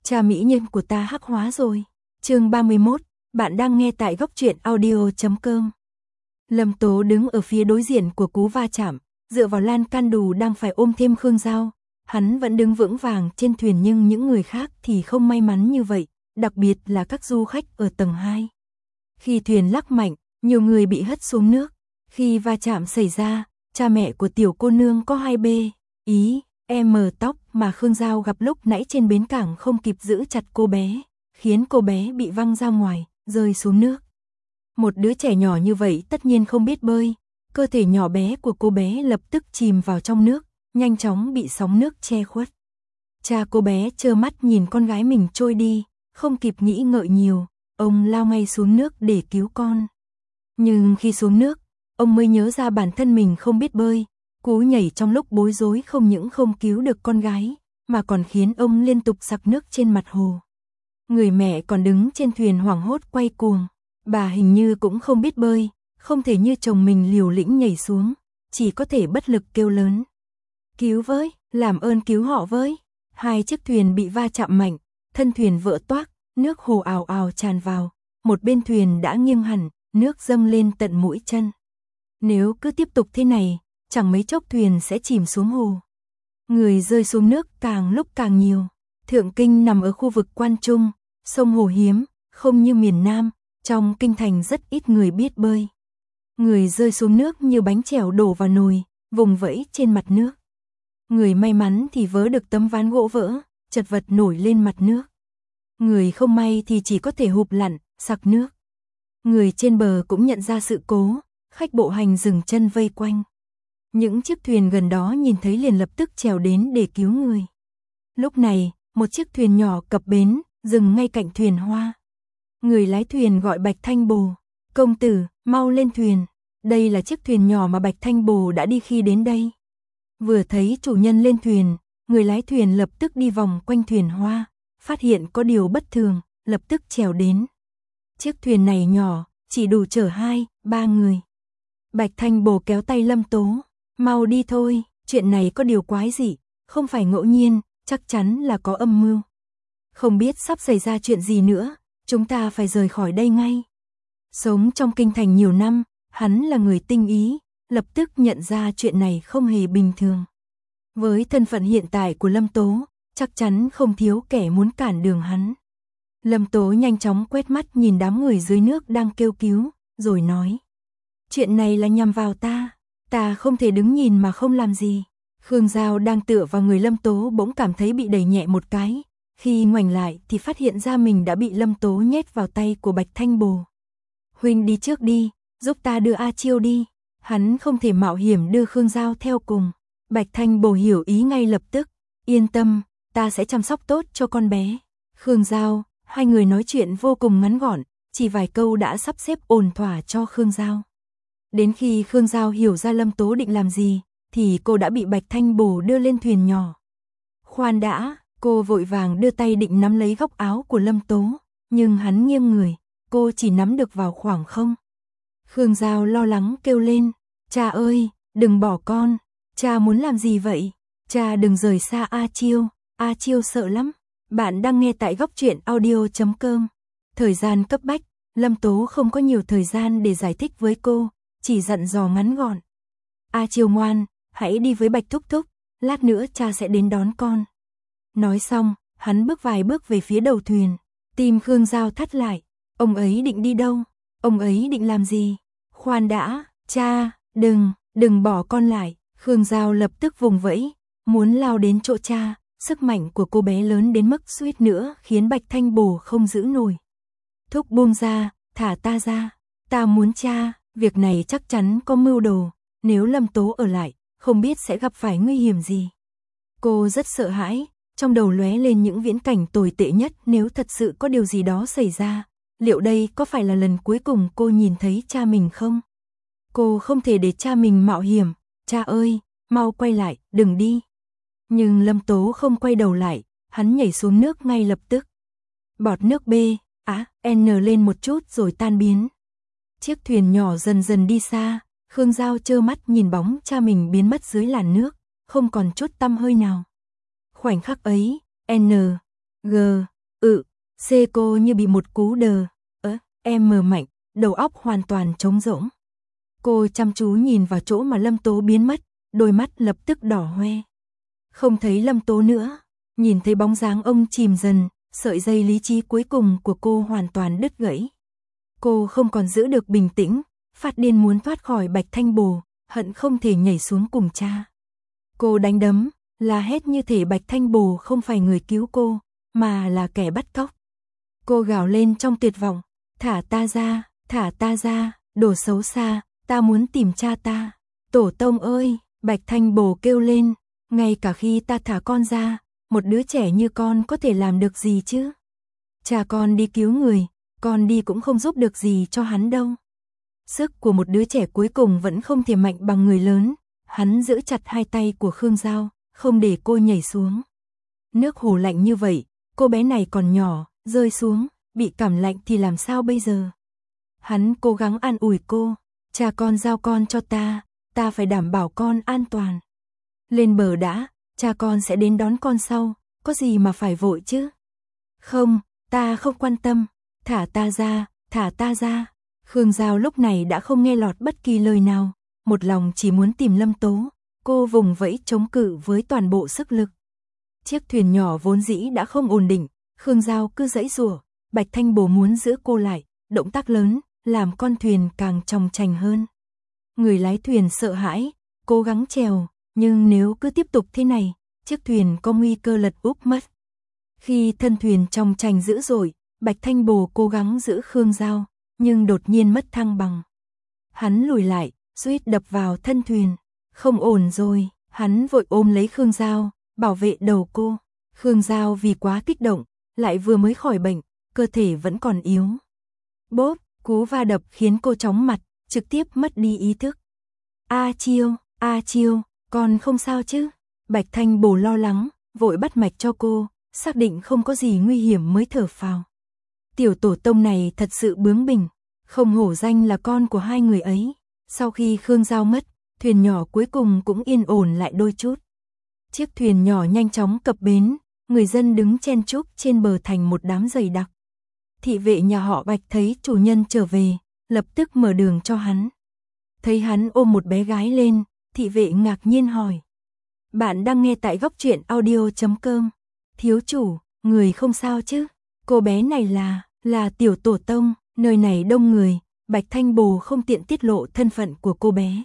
Cha mỹ nhân của ta hắc hóa rồi. Chương 31, bạn đang nghe tại góc truyện audio.com. Lâm Tố đứng ở phía đối diện của cú va chạm, dựa vào lan can đù đang phải ôm thêm Khương Giao. Hắn vẫn đứng vững vàng trên thuyền nhưng những người khác thì không may mắn như vậy, đặc biệt là các du khách ở tầng 2. Khi thuyền lắc mạnh, nhiều người bị hất xuống nước. Khi va chạm xảy ra, cha mẹ của tiểu cô nương có 2 tóc mà Khương Giao gặp lúc nãy trên bến cảng không kịp giữ chặt cô bé, khiến cô bé bị văng ra ngoài, rơi xuống nước. Một đứa trẻ nhỏ như vậy tất nhiên không biết bơi, cơ thể nhỏ bé của cô bé lập tức chìm vào trong nước, nhanh chóng bị sóng nước che khuất. Cha cô bé trơ mắt nhìn con gái mình trôi đi, không kịp nghĩ ngợi nhiều, ông lao ngay xuống nước để cứu con. Nhưng khi xuống nước, ông mới nhớ ra bản thân mình không biết bơi, cú nhảy trong lúc bối rối không những không cứu được con gái, mà còn khiến ông liên tục sặc nước trên mặt hồ. Người mẹ còn đứng trên thuyền hoảng hốt quay cuồng, bà hình như cũng không biết bơi, không thể như chồng mình liều lĩnh nhảy xuống, chỉ có thể bất lực kêu lớn. Cứu với, làm ơn cứu họ với. 2 chiếc thuyền bị va chạm mạnh, thân thuyền vỡ toác, nước hồ ào ào tràn vào, một bên thuyền đã nghiêng hẳn, nước dâng lên tận mũi chân. Nếu cứ tiếp tục thế này, chẳng mấy chốc thuyền sẽ chìm xuống hồ. Người rơi xuống nước càng lúc càng nhiều. Thượng Kinh nằm ở khu vực Quan Trung, sông hồ hiếm, không như miền Nam, trong kinh thành rất ít người biết bơi. Người rơi xuống nước như bánh chèo đổ vào nồi, vùng vẫy trên mặt nước. Người may mắn thì vớ được tấm ván gỗ vỡ, chật vật nổi lên mặt nước. Người không may thì chỉ có thể hụp lặn, sặc nước. Người trên bờ cũng nhận ra sự cố, khách bộ hành dừng chân vây quanh. Những chiếc thuyền gần đó nhìn thấy liền lập tức trèo đến để cứu người. Lúc này, một chiếc thuyền nhỏ cập bến, dừng ngay cạnh thuyền Hoa. Người lái thuyền gọi Bạch Thanh Bồ, công tử, mau lên thuyền. Đây là chiếc thuyền nhỏ mà Bạch Thanh Bồ đã đi khi đến đây. Vừa thấy chủ nhân lên thuyền, người lái thuyền lập tức đi vòng quanh thuyền Hoa, phát hiện có điều bất thường, lập tức trèo đến. Chiếc thuyền này nhỏ, chỉ đủ chở 2-3 người. Bạch Thanh Bồ kéo tay Lâm Tố, mau đi thôi, chuyện này có điều quái dị, không phải ngẫu nhiên, chắc chắn là có âm mưu. Không biết sắp xảy ra chuyện gì nữa, chúng ta phải rời khỏi đây ngay. Sống trong kinh thành nhiều năm, hắn là người tinh ý, lập tức nhận ra chuyện này không hề bình thường. Với thân phận hiện tại của Lâm Tố, chắc chắn không thiếu kẻ muốn cản đường hắn. Lâm Tố nhanh chóng quét mắt nhìn đám người dưới nước đang kêu cứu, rồi nói. Chuyện này là nhằm vào ta không thể đứng nhìn mà không làm gì. Khương Giao đang tựa vào người Lâm Tố bỗng cảm thấy bị đẩy nhẹ một cái, khi ngoảnh lại thì phát hiện ra mình đã bị Lâm Tố nhét vào tay của Bạch Thanh Bồ. Huynh đi trước đi, giúp ta đưa A Chiêu đi. Hắn không thể mạo hiểm đưa Khương Giao theo cùng. Bạch Thanh Bồ hiểu ý ngay lập tức, yên tâm, ta sẽ chăm sóc tốt cho con bé. Khương Giao, hai người nói chuyện vô cùng ngắn gọn, chỉ vài câu đã sắp xếp ổn thỏa cho Khương Giao. Đến khi Khương Giao hiểu ra Lâm Tố định làm gì, thì cô đã bị Bạch Thanh Bồ đưa lên thuyền nhỏ. Khoan đã, cô vội vàng đưa tay định nắm lấy góc áo của Lâm Tố, nhưng hắn nghiêng người, cô chỉ nắm được vào khoảng không. Khương Giao lo lắng kêu lên, cha ơi, đừng bỏ con, cha muốn làm gì vậy? Cha đừng rời xa A Chiêu sợ lắm. Bạn đang nghe tại góc truyện audio.com. Thời gian cấp bách, Lâm Tố không có nhiều thời gian để giải thích với cô, chỉ dặn dò ngắn gọn. A Chiêu ngoan, hãy đi với Bạch Thúc Thúc, lát nữa cha sẽ đến đón con. Nói xong, hắn bước vài bước về phía đầu thuyền, tim Khương Giao thắt lại, ông ấy định đi đâu? Ông ấy định làm gì? Khoan đã, cha, đừng bỏ con lại. Khương Giao lập tức vùng vẫy, muốn lao đến chỗ cha, sức mạnh của cô bé lớn đến mức suýt nữa khiến Bạch Thanh Bồ không giữ nổi. Thúc buông ra, thả ta ra, ta muốn cha, việc này chắc chắn có mưu đồ, nếu Lâm Tố ở lại, không biết sẽ gặp phải nguy hiểm gì. Cô rất sợ hãi, trong đầu lóe lên những viễn cảnh tồi tệ nhất nếu thật sự có điều gì đó xảy ra. Liệu đây có phải là lần cuối cùng cô nhìn thấy cha mình không? Cô không thể để cha mình mạo hiểm, cha ơi, mau quay lại, đừng đi. Nhưng Lâm Tố không quay đầu lại, hắn nhảy xuống nước ngay lập tức. Bọt nước N lên một chút rồi tan biến. Chiếc thuyền nhỏ dần dần đi xa, Khương Giao trơ mắt nhìn bóng cha mình biến mất dưới làn nước, không còn chút tăm hơi nào. Khoảnh khắc ấy, Cô như bị một cú đờ. Em mờ mạnh, đầu óc hoàn toàn trống rỗng. Cô chăm chú nhìn vào chỗ mà Lâm Tố biến mất, đôi mắt lập tức đỏ hoe. Không thấy Lâm Tố nữa, nhìn thấy bóng dáng ông chìm dần, sợi dây lý trí cuối cùng của cô hoàn toàn đứt gãy. Cô không còn giữ được bình tĩnh, phát điên muốn thoát khỏi Bạch Thanh Bồ, hận không thể nhảy xuống cùng cha. Cô đánh đấm, la hét như thể Bạch Thanh Bồ không phải người cứu cô, mà là kẻ bắt cóc. Cô gào lên trong tuyệt vọng, thả ta ra, đồ xấu xa, ta muốn tìm cha ta. Tổ tông ơi, Bạch Thanh Bồ kêu lên, ngay cả khi ta thả con ra, một đứa trẻ như con có thể làm được gì chứ? Cha con đi cứu người, con đi cũng không giúp được gì cho hắn đâu. Sức của một đứa trẻ cuối cùng vẫn không thể mạnh bằng người lớn, hắn giữ chặt hai tay của Khương Giao, không để cô nhảy xuống. Nước hồ lạnh như vậy, cô bé này còn nhỏ, rơi xuống, bị cảm lạnh thì làm sao bây giờ? Hắn cố gắng an ủi cô, cha con giao con cho ta phải đảm bảo con an toàn. Lên bờ đã, cha con sẽ đến đón con sau, có gì mà phải vội chứ? Không, ta không quan tâm, thả ta ra. Khương Giao lúc này đã không nghe lọt bất kỳ lời nào, một lòng chỉ muốn tìm Lâm Tố, cô vùng vẫy chống cự với toàn bộ sức lực. Chiếc thuyền nhỏ vốn dĩ đã không ổn định, Khương Giao cứ giãy giụa, Bạch Thanh Bồ muốn giữ cô lại, động tác lớn, làm con thuyền càng chòng chành hơn. Người lái thuyền sợ hãi, cố gắng chèo, nhưng nếu cứ tiếp tục thế này, chiếc thuyền có nguy cơ lật úp mất. Khi thân thuyền chòng chành dữ dội, Bạch Thanh Bồ cố gắng giữ Khương Giao, nhưng đột nhiên mất thăng bằng. Hắn lùi lại, suýt đập vào thân thuyền. Không ổn rồi, hắn vội ôm lấy Khương Giao, bảo vệ đầu cô. Khương Giao vì quá kích động, lại vừa mới khỏi bệnh, cơ thể vẫn còn yếu. Bốp, cú va đập khiến cô chóng mặt, trực tiếp mất đi ý thức. A Chiêu, con không sao chứ? Bạch Thanh Bồ lo lắng, vội bắt mạch cho cô, xác định không có gì nguy hiểm mới thở phào. Tiểu tổ tông này thật sự bướng bỉnh, không hổ danh là con của hai người ấy. Sau khi Khương Giao mất, thuyền nhỏ cuối cùng cũng yên ổn lại đôi chút. Chiếc thuyền nhỏ nhanh chóng cập bến, người dân đứng chen chúc trên bờ thành một đám dày đặc. Thị vệ nhà họ Bạch thấy chủ nhân trở về, lập tức mở đường cho hắn. Thấy hắn ôm một bé gái lên, thị vệ ngạc nhiên hỏi. Bạn đang nghe tại Góc Truyện Audio.com. Thiếu chủ, người không sao chứ? Cô bé này là tiểu tổ tông, nơi này đông người, Bạch Thanh Bồ không tiện tiết lộ thân phận của cô bé.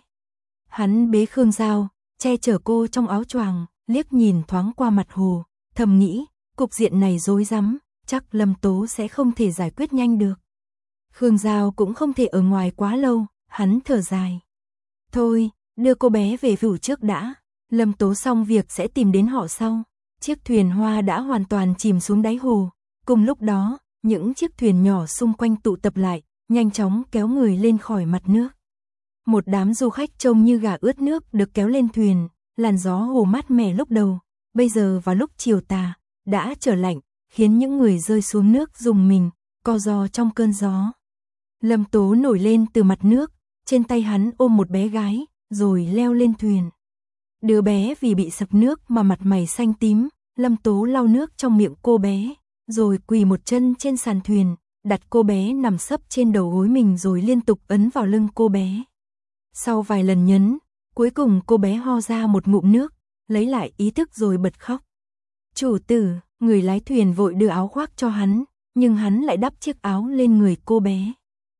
Hắn bế Khương Giao, che chở cô trong áo choàng, liếc nhìn thoáng qua mặt hồ, thầm nghĩ, cục diện này rối rắm, chắc Lâm Tố sẽ không thể giải quyết nhanh được. Khương Giao cũng không thể ở ngoài quá lâu, hắn thở dài. Thôi, đưa cô bé về phủ trước đã, Lâm Tố xong việc sẽ tìm đến họ sau. Chiếc thuyền hoa đã hoàn toàn chìm xuống đáy hồ, cùng lúc đó, những chiếc thuyền nhỏ xung quanh tụ tập lại, nhanh chóng kéo người lên khỏi mặt nước. Một đám du khách trông như gà ướt nước được kéo lên thuyền, làn gió hồ mát mẻ lúc đầu, bây giờ vào lúc chiều tà, đã trở lạnh, khiến những người rơi xuống nước rùng mình, co ro trong cơn gió. Lâm Tố nổi lên từ mặt nước, trên tay hắn ôm một bé gái, rồi leo lên thuyền. Đứa bé vì bị sặc nước mà mặt mày xanh tím, Lâm Tố lau nước trong miệng cô bé, rồi quỳ một chân trên sàn thuyền, đặt cô bé nằm sấp trên đầu gối mình rồi liên tục ấn vào lưng cô bé. Sau vài lần nhấn, cuối cùng cô bé ho ra một ngụm nước, lấy lại ý thức rồi bật khóc. Chủ tử, người lái thuyền vội đưa áo khoác cho hắn, nhưng hắn lại đắp chiếc áo lên người cô bé.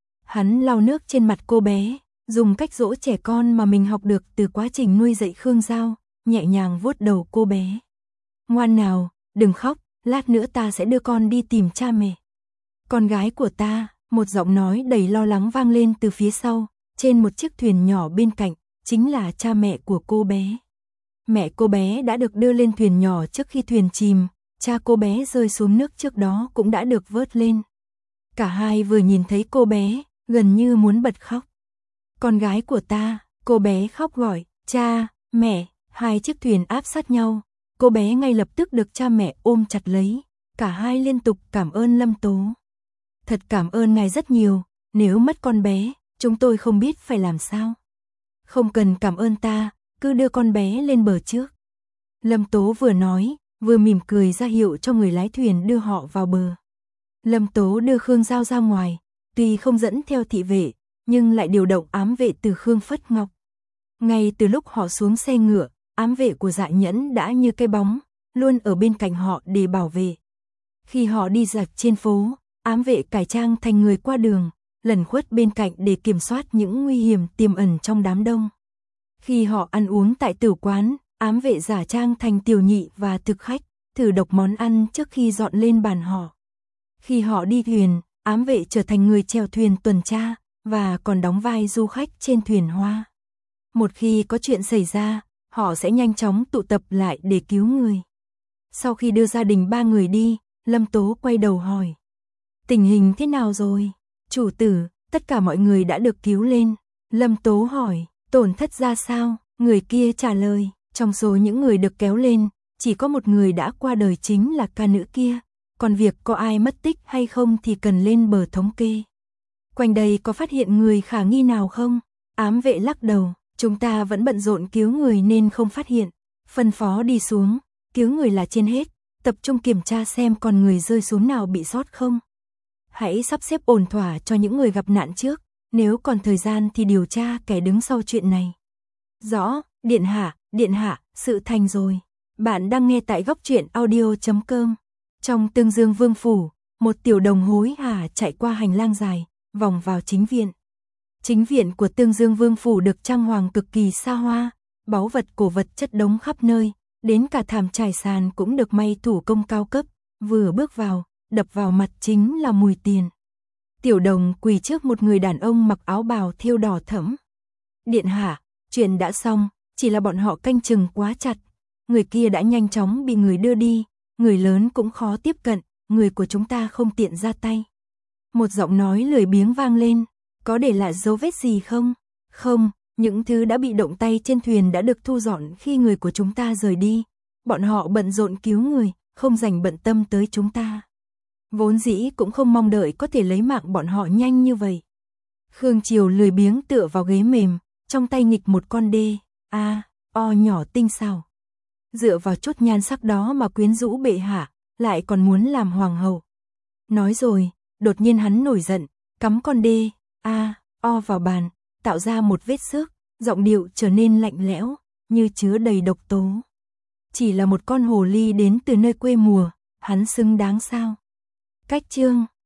Hắn lau nước trên mặt cô bé, dùng cách dỗ trẻ con mà mình học được từ quá trình nuôi dạy Khương Giao, nhẹ nhàng vuốt đầu cô bé. Ngoan nào, đừng khóc, lát nữa ta sẽ đưa con đi tìm cha mẹ. Con gái của ta, một giọng nói đầy lo lắng vang lên từ phía sau, trên một chiếc thuyền nhỏ bên cạnh, chính là cha mẹ của cô bé. Mẹ cô bé đã được đưa lên thuyền nhỏ trước khi thuyền chìm, cha cô bé rơi xuống nước trước đó cũng đã được vớt lên. Cả hai vừa nhìn thấy cô bé, gần như muốn bật khóc. Con gái của ta, cô bé khóc gọi, cha, mẹ, hai chiếc thuyền áp sát nhau, cô bé ngay lập tức được cha mẹ ôm chặt lấy, cả hai liên tục cảm ơn Lâm Tố. Thật cảm ơn ngài rất nhiều, nếu mất con bé, chúng tôi không biết phải làm sao. Không cần cảm ơn ta, cứ đưa con bé lên bờ trước. Lâm Tố vừa nói, vừa mỉm cười ra hiệu cho người lái thuyền đưa họ vào bờ. Lâm Tố đưa Khương Giao ra ngoài, tuy không dẫn theo thị vệ, nhưng lại điều động ám vệ từ Khương Phất Ngọc. Ngay từ lúc họ xuống xe ngựa, ám vệ của Dạ Nhẫn đã như cái bóng, luôn ở bên cạnh họ để bảo vệ. Khi họ đi dọc trên phố, ám vệ cải trang thành người qua đường, lẩn khuất bên cạnh để kiểm soát những nguy hiểm tiềm ẩn trong đám đông. Khi họ ăn uống tại tử quán, ám vệ giả trang thành tiểu nhị và thực khách, thử độc món ăn trước khi dọn lên bàn họ. Khi họ đi thuyền, ám vệ trở thành người chèo thuyền tuần tra, và còn đóng vai du khách trên thuyền hoa. Một khi có chuyện xảy ra, họ sẽ nhanh chóng tụ tập lại để cứu người. Sau khi đưa gia đình 3 người đi, Lâm Tố quay đầu hỏi. Tình hình thế nào rồi? Chủ tử, tất cả mọi người đã được cứu lên. Lâm Tố hỏi, tổn thất ra sao? Người kia trả lời, trong số những người được kéo lên, chỉ có một người đã qua đời chính là ca nữ kia. Còn việc có ai mất tích hay không thì cần lên bờ thống kê. Quanh đây có phát hiện người khả nghi nào không? Ám vệ lắc đầu, chúng ta vẫn bận rộn cứu người nên không phát hiện. Phân phó đi xuống, cứu người là trên hết, tập trung kiểm tra xem còn người rơi xuống nào bị sót không. Hãy sắp xếp ổn thỏa cho những người gặp nạn trước, nếu còn thời gian thì điều tra kẻ đứng sau chuyện này. Rõ, điện hạ, sự thành rồi. Bạn đang nghe tại goctruyện.audio.com. Trong Tương Dương Vương phủ, một tiểu đồng hối hả chạy qua hành lang dài, vòng vào chính viện. Chính viện của Tương Dương Vương phủ được trang hoàng cực kỳ xa hoa, báu vật cổ vật chất đống khắp nơi, đến cả thảm trải sàn cũng được may thủ công cao cấp, vừa bước vào, đập vào mặt chính là mùi tiền. Tiểu đồng quỳ trước một người đàn ông mặc áo bào thêu đỏ thẫm. Điện hạ, chuyện đã xong, chỉ là bọn họ canh chừng quá chặt. Người kia đã nhanh chóng bị người đưa đi, người lớn cũng khó tiếp cận, người của chúng ta không tiện ra tay. Một giọng nói lười biếng vang lên, có để lại dấu vết gì không? Không, những thứ đã bị động tay trên thuyền đã được thu dọn khi người của chúng ta rời đi. Bọn họ bận rộn cứu người, không dành bận tâm tới chúng ta. Vốn dĩ cũng không mong đợi có thể lấy mạng bọn họ nhanh như vậy. Khương Triều lười biếng tựa vào ghế mềm, trong tay nghịch một con đê, o nhỏ tinh xảo. Dựa vào chút nhan sắc đó mà quyến rũ bệ hạ, lại còn muốn làm hoàng hậu. Nói rồi, đột nhiên hắn nổi giận, cắm con đê, o vào bàn, tạo ra một vết xước, giọng điệu trở nên lạnh lẽo, như chứa đầy độc tố. Chỉ là một con hồ ly đến từ nơi quê mùa, hắn xứng đáng sao? Cách chương